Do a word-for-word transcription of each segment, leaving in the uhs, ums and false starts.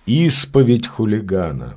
Исповедь хулигана.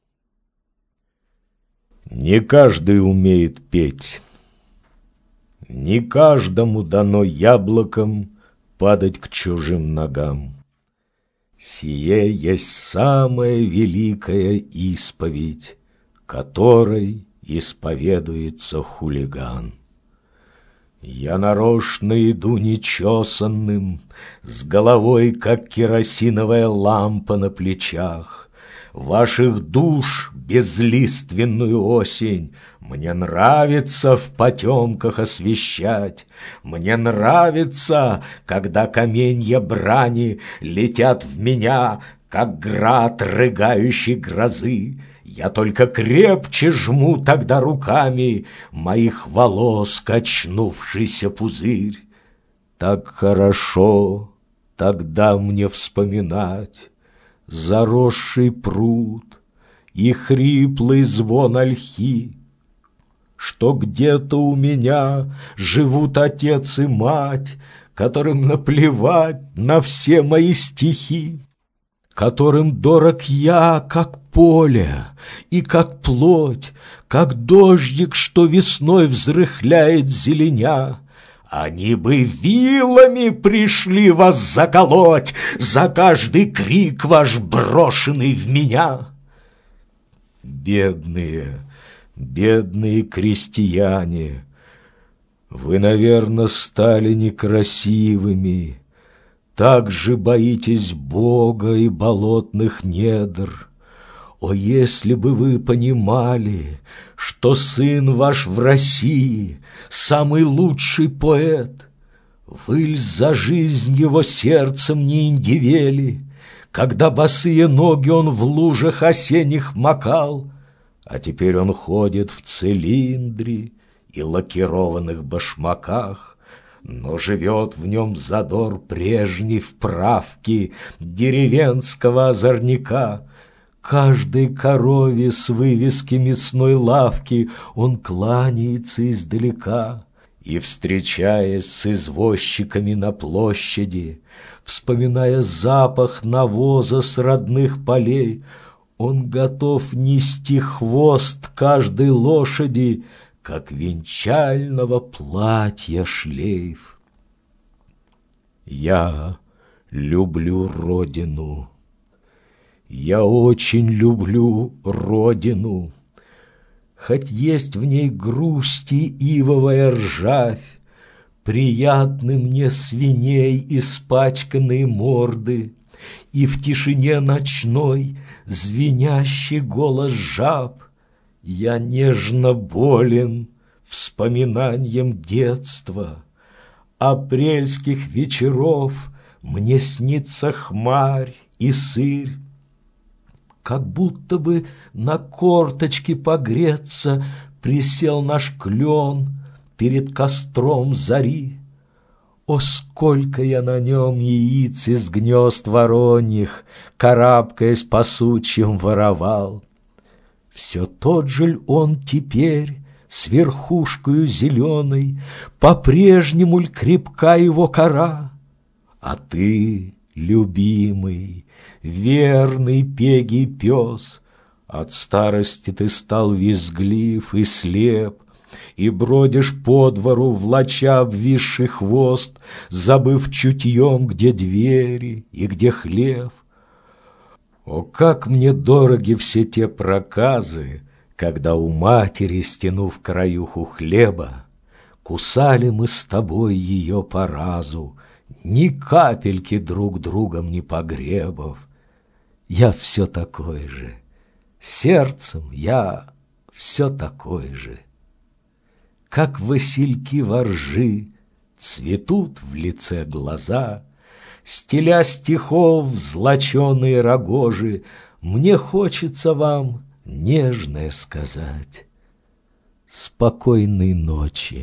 Не каждый умеет петь, не каждому дано яблоком падать к чужим ногам. Сие есть самая великая исповедь, которой исповедуется хулиган. Я нарочно иду нечесанным, с головой, как керосиновая лампа на плечах. Ваших душ безлиственную осень мне нравится в потемках освещать. Мне нравится, когда каменья брани летят в меня, как град рыгающей грозы. Я только крепче жму тогда руками моих волос качнувшийся пузырь. Так хорошо тогда мне вспоминать заросший пруд и хриплый звон ольхи, что где-то у меня живут отец и мать, которым наплевать на все мои стихи, которым дорог я, как поле и как плоть, как дождик, что весной взрыхляет зеленя. Они бы вилами пришли вас заколоть за каждый крик ваш, брошенный в меня. Бедные, бедные крестьяне, вы, наверное, стали некрасивыми, так же боитесь Бога и болотных недр. О, если бы вы понимали, что сын ваш в России самый лучший поэт, вы ль за жизнь его сердцем не индивели, когда босые ноги он в лужах осенних макал, а теперь он ходит в цилиндре и лакированных башмаках, но живет в нем задор прежней вправки деревенского озорника. Каждой корове с вывески мясной лавки он кланяется издалека, и, встречаясь с извозчиками на площади, вспоминая запах навоза с родных полей, он готов нести хвост каждой лошади, как венчального платья шлейф. Я люблю родину. Я очень люблю родину, хоть есть в ней грусти ивовая ржавь, приятны мне свиней испачканные морды и в тишине ночной звенящий голос жаб. Я нежно болен вспоминанием детства, апрельских вечеров мне снится хмарь и сырь, как будто бы на корточки погреться присел наш клен перед костром зари. О, сколько я на нем яиц из гнезд вороньих, карабкаясь по сучьям, воровал! Все тот же ль он теперь с верхушкою зеленой, по-прежнему ль крепка его кора? А ты, любимый, верный пегий пес, от старости ты стал визглив и слеп, и бродишь по двору, влача обвисший хвост, забыв чутьем, где двери и где хлев. О, как мне дороги все те проказы, когда у матери, стянув краюху хлеба, кусали мы с тобой ее по разу, ни капельки друг другом не погребав. Я все такой же, сердцем я все такой же. Как васильки воржи цветут в лице глаза, стиля стихов злоченые рогожи, мне хочется вам нежное сказать. Спокойной ночи.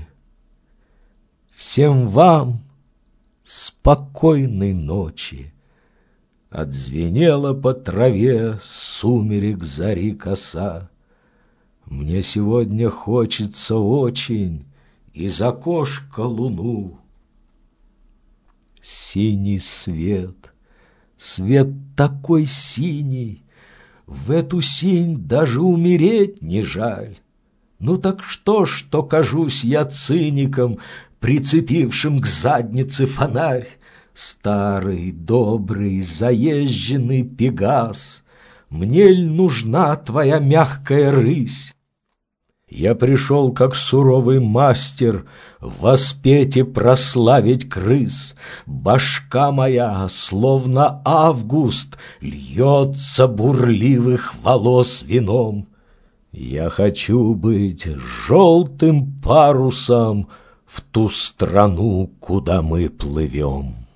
Всем вам спокойной ночи. Отзвенела по траве сумерек зари коса. Мне сегодня хочется очень из окошка луну. Синий свет Свет такой синий, в эту синь даже умереть не жаль. Ну так что ж, что кажусь я циником, прицепившим к заднице фонарь? Старый, добрый, заезженный Пегас, мне ль нужна твоя мягкая рысь? Я пришел, как суровый мастер, воспеть и прославить крыс. Башка моя, словно август, льется бурливых волос вином. Я хочу быть желтым парусом в ту страну, куда мы плывем.